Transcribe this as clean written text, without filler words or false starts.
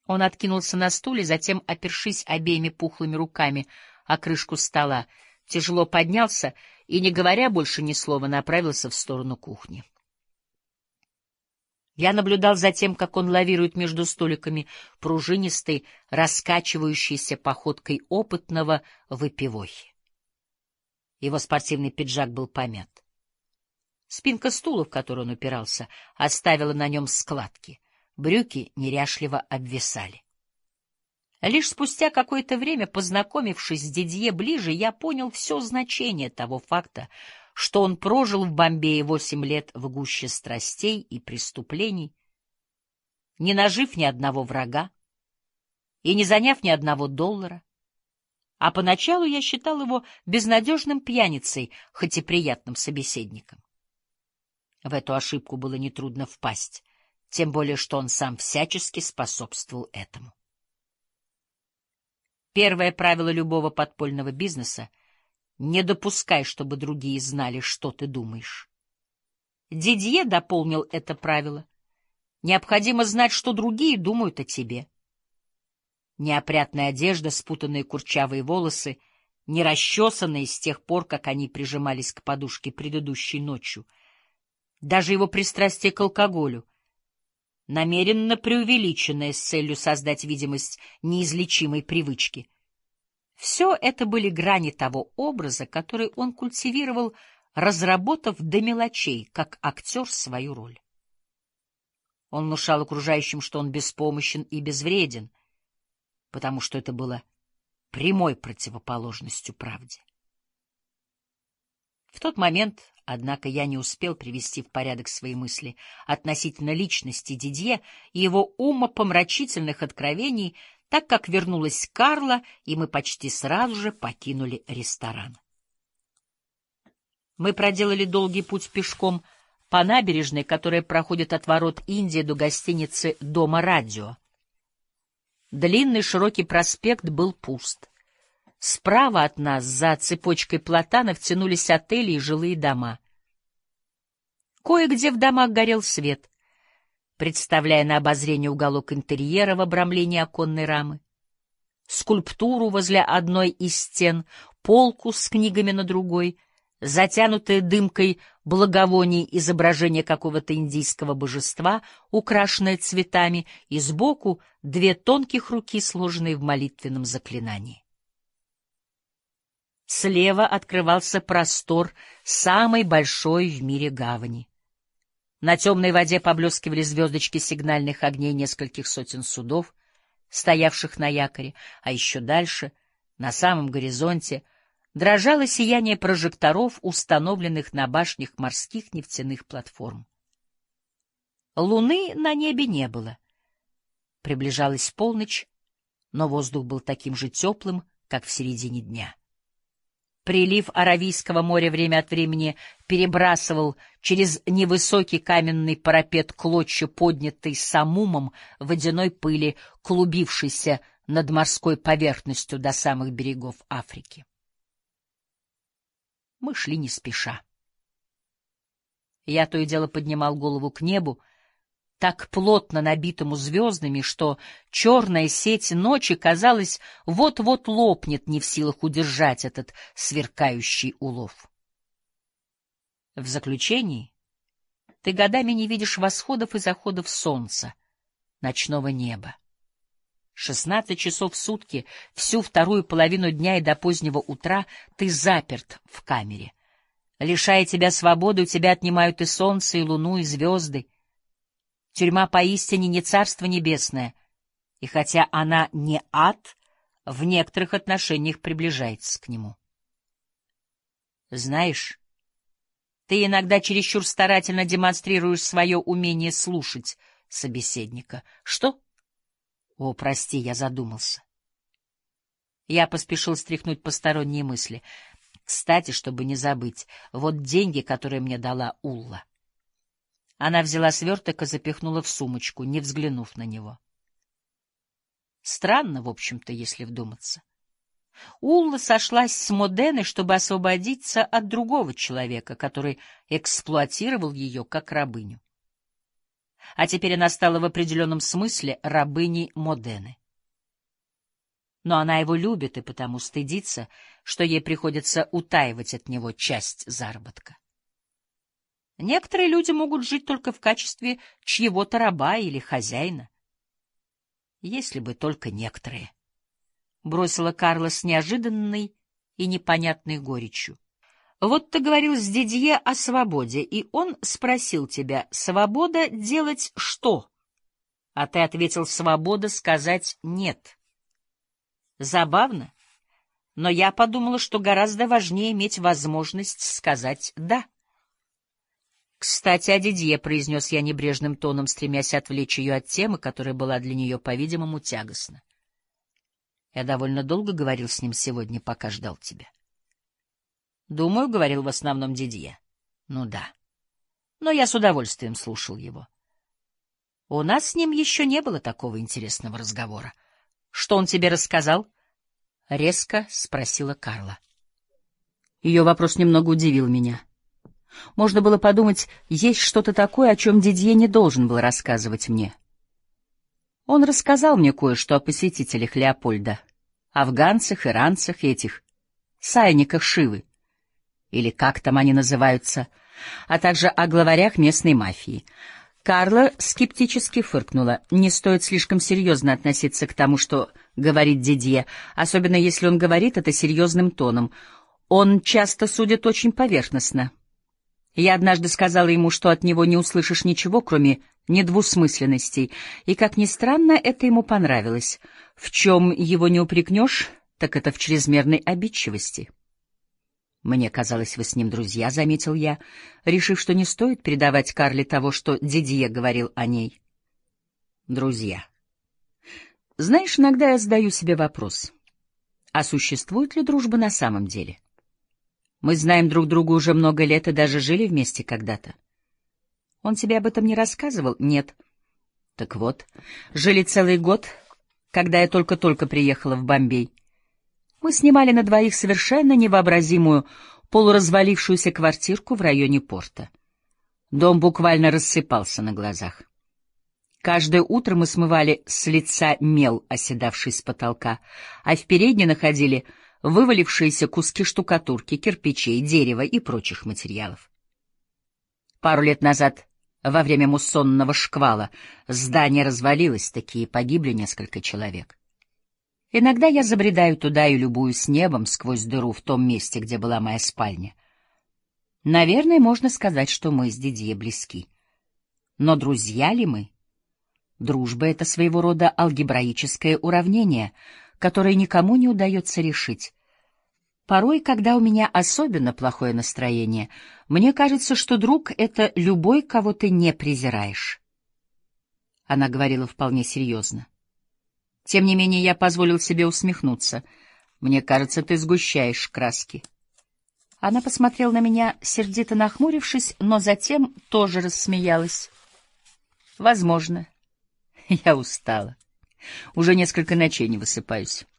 Он откинулся на стуле, затем, опершись обеими пухлыми руками о крышку стола, тяжело поднялся и, не говоря больше ни слова, направился в сторону кухни. Я наблюдал за тем, как он лавирует между столиками пружинистой, раскачивающейся походкой опытного выпивохи. Его спортивный пиджак был помят. Спинка стула, в которую он упирался, оставила на нем складки. Брюки неряшливо обвисали. Лишь спустя какое-то время, познакомившись с Дидье ближе, я понял все значение того факта, что он прожил в Бомбее 8 лет в гуще страстей и преступлений, не нажив ни одного врага и не заняв ни одного доллара. А поначалу я считал его безнадежным пьяницей, хоть и приятным собеседником. В эту ошибку было нетрудно впасть, тем более что он сам всячески способствовал этому. Первое правило любого подпольного бизнеса — не допускай, чтобы другие знали, что ты думаешь. Дидье дополнил это правило. Необходимо знать, что другие думают о тебе. Неопрятная одежда, спутанные курчавые волосы, не расчесанные с тех пор, как они прижимались к подушке предыдущей ночью. Даже его пристрастие к алкоголю, намеренно преувеличенное с целью создать видимость неизлечимой привычки. Все это были грани того образа, который он культивировал, разработав до мелочей, как актер, свою роль. Он внушал окружающим, что он беспомощен и безвреден, потому что это было прямой противоположностью правде. В тот момент, однако, я не успел привести в порядок свои мысли относительно личности Дидье и его умопомрачительных откровений, так как вернулась Карла, и мы почти сразу же покинули ресторан. Мы проделали долгий путь пешком по набережной, которая проходит от ворот Индии до гостиницы «Дома радио». Длинный широкий проспект был пуст. Справа от нас, за цепочкой платанов, тянулись отели и жилые дома. Кое-где в домах горел свет, представляя на обозрение уголок интерьера в обрамлении оконной рамы, скульптуру возле одной из стен, полку с книгами на другой, затянутое дымкой благовоний изображение какого-то индийского божества, украшенное цветами, и сбоку 2 тонких руки, сложенные в молитвенном заклинании. Слева открывался простор самой большой в мире гавани. На темной воде поблескивали звездочки сигнальных огней нескольких сотен судов, стоявших на якоре, а еще дальше, на самом горизонте, дрожало сияние прожекторов, установленных на башнях морских нефтяных платформ. Луны на небе не было. Приближалась полночь, но воздух был таким же теплым, как в середине дня. Прилив Аравийского моря время от времени перебрасывал через невысокий каменный парапет клочья, поднятой самумом водяной пыли, клубившейся над морской поверхностью до самых берегов Африки. Мы шли не спеша. Я то и дело поднимал голову к небу, так плотно набитому звездами, что черная сеть ночи, казалось, вот-вот лопнет, не в силах удержать этот сверкающий улов. В заключении ты годами не видишь восходов и заходов солнца, ночного неба. 16 часов в сутки, всю вторую половину дня и до позднего утра ты заперт в камере. Лишая тебя свободы, у тебя отнимают и солнце, и луну, и звезды. Тюрьма поистине не царство небесное, и хотя она не ад, в некоторых отношениях приближается к нему. Знаешь, ты иногда чересчур старательно демонстрируешь свое умение слушать собеседника. Что? О, прости, я задумался. Я поспешил стряхнуть посторонние мысли. Кстати, чтобы не забыть, вот деньги, которые мне дала Улла. Она взяла сверток и запихнула в сумочку, не взглянув на него. Странно, в общем-то, если вдуматься. Улла сошлась с Моденой, чтобы освободиться от другого человека, который эксплуатировал ее как рабыню. а теперь она стала в определенном смысле рабыней Модены. Но она его любит и потому стыдится, что ей приходится утаивать от него часть заработка. Некоторые люди могут жить только в качестве чьего-то раба или хозяина. Если бы только некоторые. Бросила Карла с неожиданной и непонятной горечью. Вот ты говорил с Дидье о свободе, и он спросил тебя: свобода делать что? А ты ответил: свобода сказать нет. Забавно, но я подумала, что гораздо важнее иметь возможность сказать «да». «Кстати, о Дидье», — произнес я небрежным тоном, стремясь отвлечь ее от темы, которая была для нее, по-видимому, тягостна. «Я довольно долго говорил с ним сегодня, пока ждал тебя». «Думаю, — говорил в основном Дидье». «Ну да. Но я с удовольствием слушал его. У нас с ним еще не было такого интересного разговора. Что он тебе рассказал?» — резко спросила Карла. Ее вопрос немного удивил меня. Можно было подумать, есть что-то такое, о чем Дидье не должен был рассказывать мне. Он рассказал мне кое-что о посетителях Леопольда, афганцах, иранцах и этих сайниках Шивы, или как там они называются, а также о главарях местной мафии. Карла скептически фыркнула. Не стоит слишком серьезно относиться к тому, что говорит Дидье, особенно если он говорит это серьезным тоном. Он часто судит очень поверхностно. Я однажды сказала ему, что от него не услышишь ничего, кроме недвусмысленностей, и, как ни странно, это ему понравилось. В чем его не упрекнешь, так это в чрезмерной обидчивости. «Мне казалось, вы с ним друзья», — заметил я, решив, что не стоит передавать Карле того, что Дидье говорил о ней. «Друзья. Знаешь, иногда я задаю себе вопрос, а существует ли дружба на самом деле? Мы знаем друг друга уже много лет и даже жили вместе когда-то. Он тебе об этом не рассказывал? Нет. Так вот, жили целый год, когда я только-только приехала в Бомбей. Мы снимали на двоих совершенно невообразимую полуразвалившуюся квартирку в районе порта. Дом буквально рассыпался на глазах. Каждое утро мы смывали с лица мел, оседавший с потолка, а в передней находили вывалившиеся куски штукатурки, кирпичей, дерева и прочих материалов. Пару лет назад, во время муссонного шквала, здание развалилось, такие погибли несколько человек. Иногда я забредаю туда и любуюсь небом сквозь дыру в том месте, где была моя спальня. Наверное, можно сказать, что мы с Дидье близки. Но друзья ли мы? Дружба — это своего рода алгебраическое уравнение, которое никому не удается решить. Порой, когда у меня особенно плохое настроение, мне кажется, что друг — это любой, кого ты не презираешь. Она говорила вполне серьезно. Тем не менее, я позволил себе усмехнуться. Мне кажется, ты сгущаешь краски. Она посмотрела на меня, сердито нахмурившись, но затем тоже рассмеялась. Возможно. Я устала. Уже несколько ночей не высыпаюсь.